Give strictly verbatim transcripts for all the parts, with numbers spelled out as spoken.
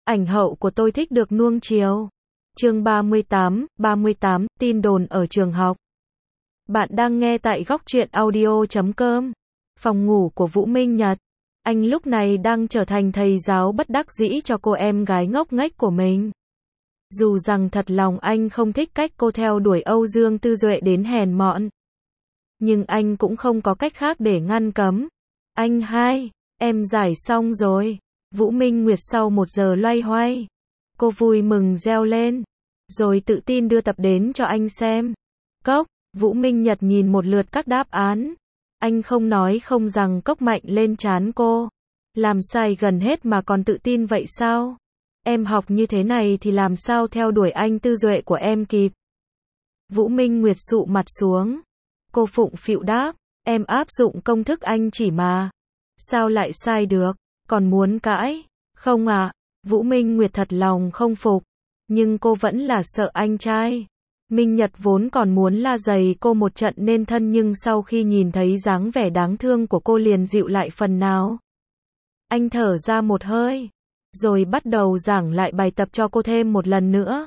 Ảnh hậu của tôi thích được nuông chiều. Chương ba mươi tám, ba mươi tám, tin đồn ở trường học. Bạn đang nghe tại góc truyện audio chấm com. Phòng ngủ của Vũ Minh Nhật. Anh lúc này đang trở thành thầy giáo bất đắc dĩ cho cô em gái ngốc nghếch của mình. Dù rằng thật lòng anh không thích cách cô theo đuổi Âu Dương Tư Duệ đến hèn mọn. Nhưng anh cũng không có cách khác để ngăn cấm. Anh hai, em giải xong rồi. Vũ Minh Nguyệt sau một giờ loay hoay. Cô vui mừng reo lên. Rồi tự tin đưa tập đến cho anh xem. Cốc, Vũ Minh Nhật nhìn một lượt các đáp án. Anh không nói không rằng cốc mạnh lên trán cô. Làm sai gần hết mà còn tự tin vậy sao? Em học như thế này thì làm sao theo đuổi anh Tư Duệ của em kịp? Vũ Minh Nguyệt sụ mặt xuống. Cô phụng phịu đáp, em áp dụng công thức anh chỉ mà. Sao lại sai được? Còn muốn cãi? Không à? Vũ Minh Nguyệt thật lòng không phục. Nhưng cô vẫn là sợ anh trai. Minh Nhật vốn còn muốn la giày cô một trận nên thân, nhưng sau khi nhìn thấy dáng vẻ đáng thương của cô liền dịu lại phần nào. Anh thở ra một hơi. Rồi bắt đầu giảng lại bài tập cho cô thêm một lần nữa.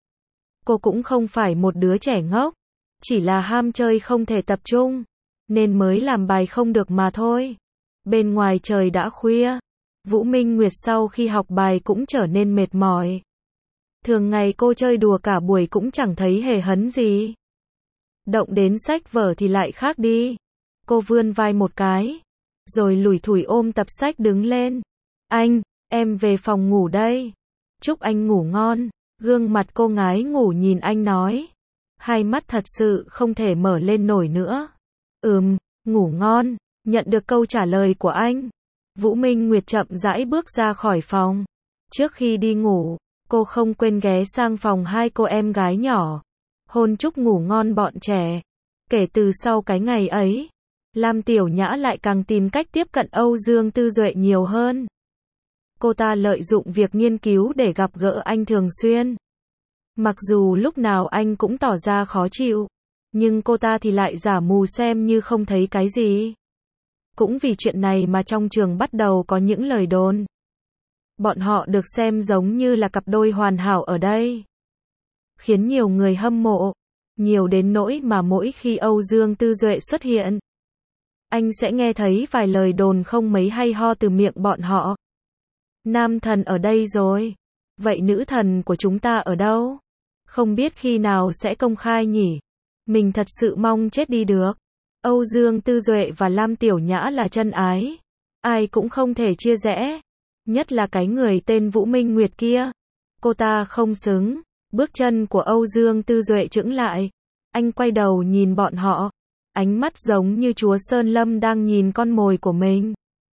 Cô cũng không phải một đứa trẻ ngốc. Chỉ là ham chơi không thể tập trung. Nên mới làm bài không được mà thôi. Bên ngoài trời đã khuya. Vũ Minh Nguyệt sau khi học bài cũng trở nên mệt mỏi. Thường ngày cô chơi đùa cả buổi cũng chẳng thấy hề hấn gì. Động đến sách vở thì lại khác đi. Cô vươn vai một cái. Rồi lủi thủi ôm tập sách đứng lên. Anh, em về phòng ngủ đây. Chúc anh ngủ ngon. Gương mặt cô ngái ngủ nhìn anh nói. Hai mắt thật sự không thể mở lên nổi nữa. Ừm, ngủ ngon. Nhận được câu trả lời của anh. Vũ Minh Nguyệt chậm rãi bước ra khỏi phòng. Trước khi đi ngủ, cô không quên ghé sang phòng hai cô em gái nhỏ. Hôn chúc ngủ ngon bọn trẻ. Kể từ sau cái ngày ấy, Lam Tiểu Nhã lại càng tìm cách tiếp cận Âu Dương Tư Duệ nhiều hơn. Cô ta lợi dụng việc nghiên cứu để gặp gỡ anh thường xuyên. Mặc dù lúc nào anh cũng tỏ ra khó chịu, nhưng cô ta thì lại giả mù xem như không thấy cái gì. Cũng vì chuyện này mà trong trường bắt đầu có những lời đồn. Bọn họ được xem giống như là cặp đôi hoàn hảo ở đây. Khiến nhiều người hâm mộ. Nhiều đến nỗi mà mỗi khi Âu Dương Tư Duệ xuất hiện, anh sẽ nghe thấy vài lời đồn không mấy hay ho từ miệng bọn họ. Nam thần ở đây rồi. Vậy nữ thần của chúng ta ở đâu? Không biết khi nào sẽ công khai nhỉ? Mình thật sự mong chết đi được. Âu Dương Tư Duệ và Lam Tiểu Nhã là chân ái. Ai cũng không thể chia rẽ. Nhất là cái người tên Vũ Minh Nguyệt kia. Cô ta không xứng. Bước chân của Âu Dương Tư Duệ chững lại. Anh quay đầu nhìn bọn họ. Ánh mắt giống như chúa Sơn Lâm đang nhìn con mồi của mình.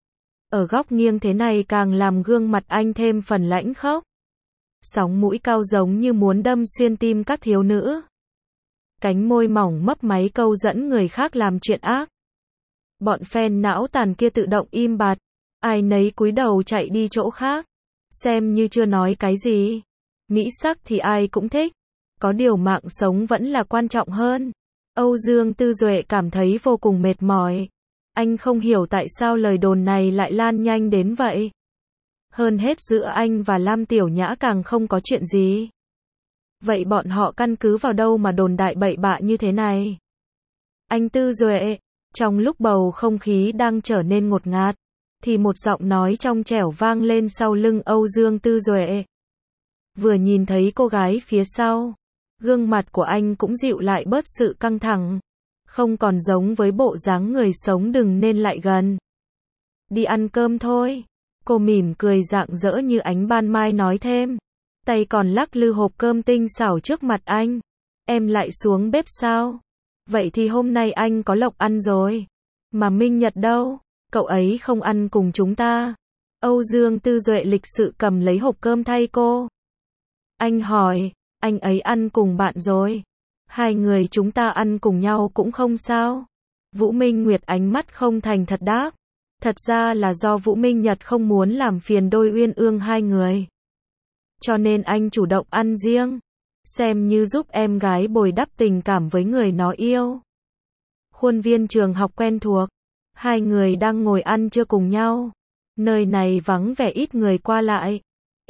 Ở góc nghiêng thế này càng làm gương mặt anh thêm phần lãnh khốc. Sóng mũi cao giống như muốn đâm xuyên tim các thiếu nữ. Cánh môi mỏng mấp máy câu dẫn người khác làm chuyện ác. Bọn fan não tàn kia tự động im bặt. Ai nấy cúi đầu chạy đi chỗ khác. Xem như chưa nói cái gì. Mỹ sắc thì ai cũng thích. Có điều mạng sống vẫn là quan trọng hơn. Âu Dương Tư Duệ cảm thấy vô cùng mệt mỏi. Anh không hiểu tại sao lời đồn này lại lan nhanh đến vậy. Hơn hết giữa anh và Lam Tiểu Nhã càng không có chuyện gì. Vậy bọn họ căn cứ vào đâu mà đồn đại bậy bạ như thế này? Anh Tư Duệ, trong lúc bầu không khí đang trở nên ngột ngạt, thì một giọng nói trong trẻo vang lên sau lưng Âu Dương Tư Duệ. Vừa nhìn thấy cô gái phía sau, gương mặt của anh cũng dịu lại bớt sự căng thẳng. Không còn giống với bộ dáng người sống đừng nên lại gần. Đi ăn cơm thôi. Cô mỉm cười rạng rỡ như ánh ban mai nói thêm. Tay còn lắc lư hộp cơm tinh xảo trước mặt anh. Em lại xuống bếp sao? Vậy thì hôm nay anh có lộc ăn rồi. Mà Minh Nhật đâu? Cậu ấy không ăn cùng chúng ta. Âu Dương Tư Duệ lịch sự cầm lấy hộp cơm thay cô. Anh hỏi, anh ấy ăn cùng bạn rồi. Hai người chúng ta ăn cùng nhau cũng không sao. Vũ Minh Nguyệt ánh mắt không thành thật đáp. Thật ra là do Vũ Minh Nhật không muốn làm phiền đôi uyên ương hai người. Cho nên anh chủ động ăn riêng. Xem như giúp em gái bồi đắp tình cảm với người nó yêu. Khuôn viên trường học quen thuộc. Hai người đang ngồi ăn trưa cùng nhau. Nơi này vắng vẻ ít người qua lại.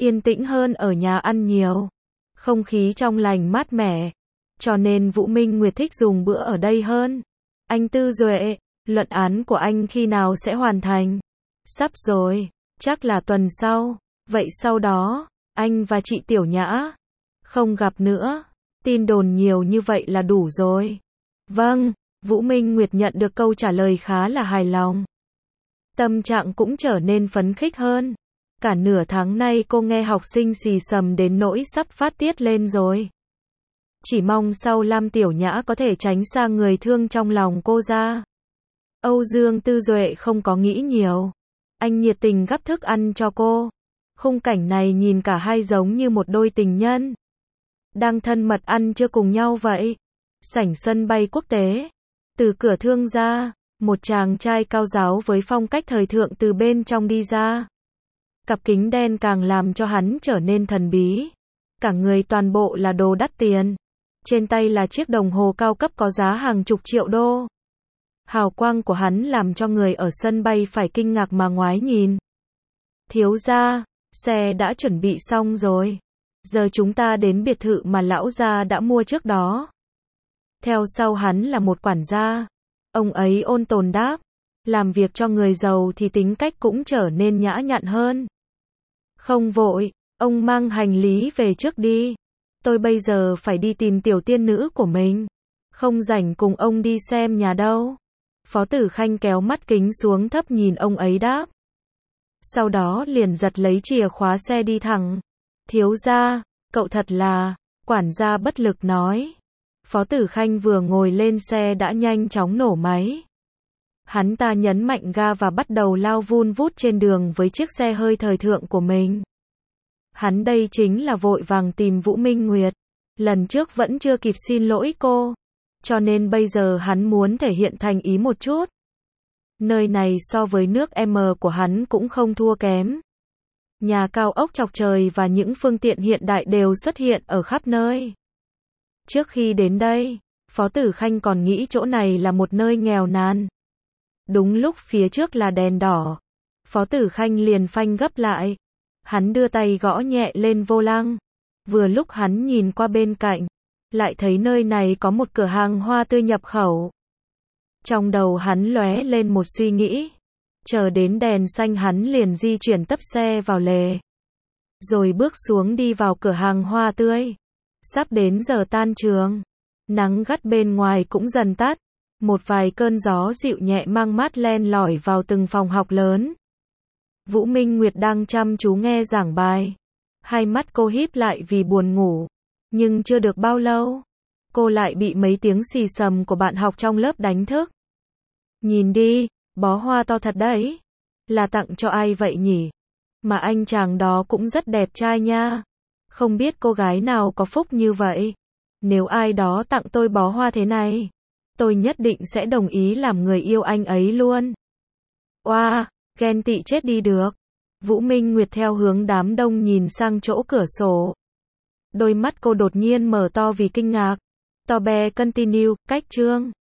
yên tĩnh hơn ở nhà ăn nhiều. Không khí trong lành mát mẻ. Cho nên Vũ Minh Nguyệt thích dùng bữa ở đây hơn. Anh Tư Duệ, luận án của anh khi nào sẽ hoàn thành? Sắp rồi, chắc là tuần sau. Vậy sau đó, anh và chị Tiểu Nhã không gặp nữa. Tin đồn nhiều như vậy là đủ rồi. Vâng, Vũ Minh Nguyệt nhận được câu trả lời khá là hài lòng. Tâm trạng cũng trở nên phấn khích hơn. Cả nửa tháng nay cô nghe học sinh xì xầm đến nỗi sắp phát tiết lên rồi. Chỉ mong sau Lam Tiểu Nhã có thể tránh xa người thương trong lòng cô ra. Âu Dương Tư Duệ không có nghĩ nhiều. Anh nhiệt tình gắp thức ăn cho cô. Khung cảnh này nhìn cả hai giống như một đôi tình nhân đang thân mật ăn trưa cùng nhau vậy. Sảnh sân bay quốc tế. Từ cửa thương ra, một chàng trai cao ráo với phong cách thời thượng từ bên trong đi ra. Cặp kính đen càng làm cho hắn trở nên thần bí. Cả người toàn bộ là đồ đắt tiền. Trên tay là chiếc đồng hồ cao cấp có giá hàng chục triệu đô. Hào quang của hắn làm cho người ở sân bay phải kinh ngạc mà ngoái nhìn. Thiếu gia, xe đã chuẩn bị xong rồi. Giờ chúng ta đến biệt thự mà lão gia đã mua trước đó. Theo sau hắn là một quản gia. Ông ấy ôn tồn đáp. Làm việc cho người giàu thì tính cách cũng trở nên nhã nhặn hơn. Không vội, ông mang hành lý về trước đi. Tôi bây giờ phải đi tìm tiểu tiên nữ của mình. Không rảnh cùng ông đi xem nhà đâu. Phó Tử Khanh kéo mắt kính xuống thấp nhìn ông ấy đáp. Sau đó liền giật lấy chìa khóa xe đi thẳng. Thiếu gia, cậu thật là, quản gia bất lực nói. Phó Tử Khanh vừa ngồi lên xe đã nhanh chóng nổ máy. Hắn ta nhấn mạnh ga và bắt đầu lao vun vút trên đường với chiếc xe hơi thời thượng của mình. Hắn đây chính là vội vàng tìm Vũ Minh Nguyệt. Lần trước vẫn chưa kịp xin lỗi cô. Cho nên bây giờ hắn muốn thể hiện thành ý một chút. Nơi này so với nước M của hắn cũng không thua kém. Nhà cao ốc chọc trời và những phương tiện hiện đại đều xuất hiện ở khắp nơi. Trước khi đến đây, Phó Tử Khanh còn nghĩ chỗ này là một nơi nghèo nàn. Đúng lúc phía trước là đèn đỏ, Phó Tử Khanh liền phanh gấp lại. Hắn đưa tay gõ nhẹ lên vô lăng. Vừa lúc hắn nhìn qua bên cạnh, lại thấy nơi này có một cửa hàng hoa tươi nhập khẩu. Trong đầu hắn lóe lên một suy nghĩ. Chờ đến đèn xanh hắn liền di chuyển tấp xe vào lề. Rồi bước xuống đi vào cửa hàng hoa tươi. Sắp đến giờ tan trường. Nắng gắt bên ngoài cũng dần tắt. Một vài cơn gió dịu nhẹ mang mát len lỏi vào từng phòng học lớn. Vũ Minh Nguyệt đang chăm chú nghe giảng bài. Hai mắt cô híp lại vì buồn ngủ. Nhưng chưa được bao lâu, cô lại bị mấy tiếng xì xầm của bạn học trong lớp đánh thức. Nhìn đi, bó hoa to thật đấy. Là tặng cho ai vậy nhỉ? Mà anh chàng đó cũng rất đẹp trai nha. Không biết cô gái nào có phúc như vậy. Nếu ai đó tặng tôi bó hoa thế này, tôi nhất định sẽ đồng ý làm người yêu anh ấy luôn. Oa, ghen tị chết đi được. Vũ Minh Nguyệt theo hướng đám đông nhìn sang chỗ cửa sổ. Đôi mắt cô đột nhiên mở to vì kinh ngạc. Tò be continue, cách chương.